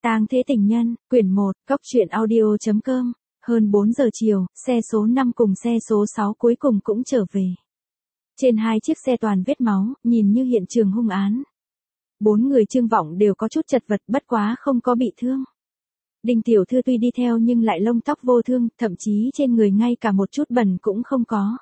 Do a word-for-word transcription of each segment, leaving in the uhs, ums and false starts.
Tang Thế Tình Nhân, quyển một, cốc truyện audio chấm com. Hơn bốn giờ chiều, xe số năm cùng xe số sáu cuối cùng cũng trở về. Trên hai chiếc xe toàn vết máu, nhìn như hiện trường hung án. Bốn người Trương Vọng đều có chút chật vật, bất quá không có bị thương. Đinh Tiểu Thư tuy đi theo nhưng lại lông tóc vô thương, thậm chí trên người ngay cả một chút bẩn cũng không có.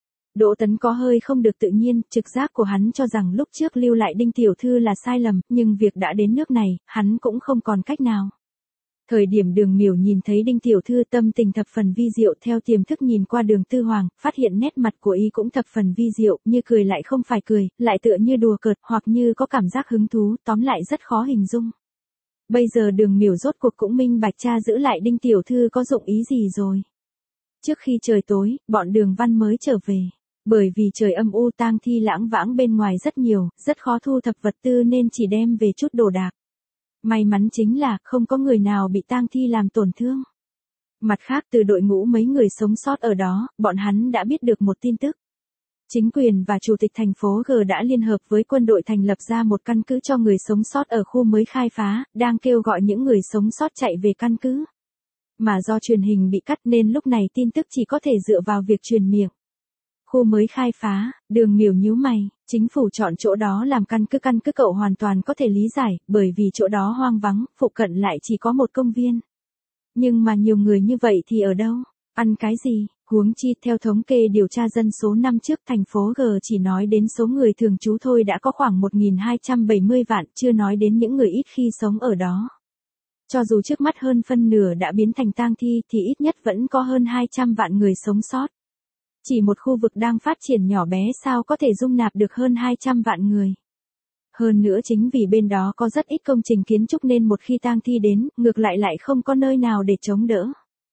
Đỗ Tấn có hơi không được tự nhiên, trực giác của hắn cho rằng lúc trước lưu lại Đinh Tiểu Thư là sai lầm, nhưng việc đã đến nước này, hắn cũng không còn cách nào. Thời điểm Đường Miểu nhìn thấy Đinh Tiểu Thư tâm tình thập phần vi diệu, theo tiềm thức nhìn qua Đường Tư Hoàng, phát hiện nét mặt của y cũng thập phần vi diệu, như cười lại không phải cười, lại tựa như đùa cợt, hoặc như có cảm giác hứng thú, tóm lại rất khó hình dung. Bây giờ Đường Miểu rốt cuộc cũng minh bạch cha giữ lại Đinh Tiểu Thư có dụng ý gì rồi. Trước khi trời tối, bọn Đường Văn mới trở về. Bởi vì trời âm u, tang thi lãng vãng bên ngoài rất nhiều, rất khó thu thập vật tư nên chỉ đem về chút đồ đạc. May mắn chính là không có người nào bị tang thi làm tổn thương. Mặt khác, từ đội ngũ mấy người sống sót ở đó, bọn hắn đã biết được một tin tức. Chính quyền và chủ tịch thành phố G đã liên hợp với quân đội thành lập ra một căn cứ cho người sống sót ở khu mới khai phá, đang kêu gọi những người sống sót chạy về căn cứ. Mà do truyền hình bị cắt nên lúc này tin tức chỉ có thể dựa vào việc truyền miệng. Khu mới khai phá, Đường Miểu nhíu mày, chính phủ chọn chỗ đó làm căn cứ căn cứ cậu hoàn toàn có thể lý giải, bởi vì chỗ đó hoang vắng, phụ cận lại chỉ có một công viên. Nhưng mà nhiều người như vậy thì ở đâu? Ăn cái gì? Huống chi theo thống kê điều tra dân số năm trước thành phố G chỉ nói đến số người thường trú thôi đã có khoảng một nghìn hai trăm bảy mươi vạn, chưa nói đến những người ít khi sống ở đó. Cho dù trước mắt hơn phân nửa đã biến thành tang thi thì ít nhất vẫn có hơn hai trăm vạn người sống sót. Chỉ một khu vực đang phát triển nhỏ bé sao có thể dung nạp được hơn hai trăm vạn người. Hơn nữa chính vì bên đó có rất ít công trình kiến trúc nên một khi tang thi đến, ngược lại lại không có nơi nào để chống đỡ.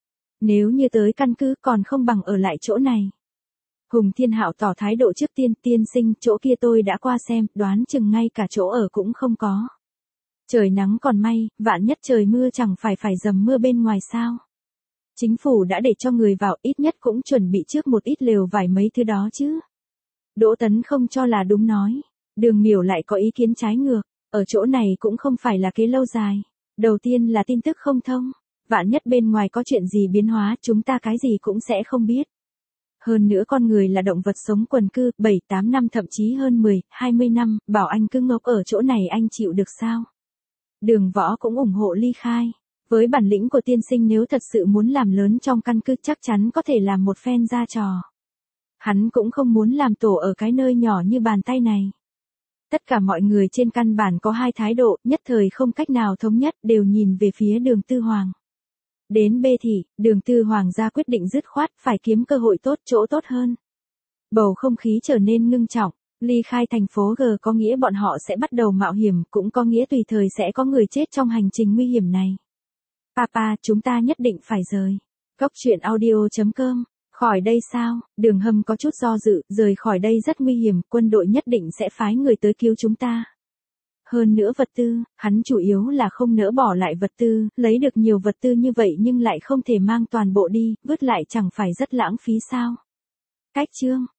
Nếu như tới căn cứ còn không bằng ở lại chỗ này. Hùng Thiên Hạo tỏ thái độ trước tiên, tiên sinh, chỗ kia tôi đã qua xem, đoán chừng ngay cả chỗ ở cũng không có. Trời nắng còn may, vạn nhất trời mưa chẳng phải phải dầm mưa bên ngoài sao. Chính phủ đã để cho người vào, ít nhất cũng chuẩn bị trước một ít lều vải mấy thứ đó chứ. Đỗ Tấn không cho là đúng nói. Đường Miểu lại có ý kiến trái ngược. Ở chỗ này cũng không phải là kế lâu dài. Đầu tiên là tin tức không thông. Vạn nhất bên ngoài có chuyện gì biến hóa, chúng ta cái gì cũng sẽ không biết. Hơn nữa con người là động vật sống quần cư, bảy tám năm thậm chí hơn mười, hai mươi năm, bảo anh cứ ngốc ở chỗ này anh chịu được sao? Đường Võ cũng ủng hộ ly khai. Với bản lĩnh của tiên sinh nếu thật sự muốn làm lớn trong căn cứ chắc chắn có thể làm một phen ra trò. Hắn cũng không muốn làm tổ ở cái nơi nhỏ như bàn tay này. Tất cả mọi người trên căn bản có hai thái độ, nhất thời không cách nào thống nhất, đều nhìn về phía Đường Tư Hoàng. Đến bê thị, Đường Tư Hoàng ra quyết định dứt khoát, phải kiếm cơ hội tốt chỗ tốt hơn. Bầu không khí trở nên ngưng trọng, ly khai thành phố G có nghĩa bọn họ sẽ bắt đầu mạo hiểm, cũng có nghĩa tùy thời sẽ có người chết trong hành trình nguy hiểm này. Papa, chúng ta nhất định phải rời. Cốc truyện audio chấm com. Khỏi đây sao? Đường Hâm có chút do dự, rời khỏi đây rất nguy hiểm, quân đội nhất định sẽ phái người tới cứu chúng ta. Hơn nữa vật tư, hắn chủ yếu là không nỡ bỏ lại vật tư, lấy được nhiều vật tư như vậy nhưng lại không thể mang toàn bộ đi, vứt lại chẳng phải rất lãng phí sao? Cách chương.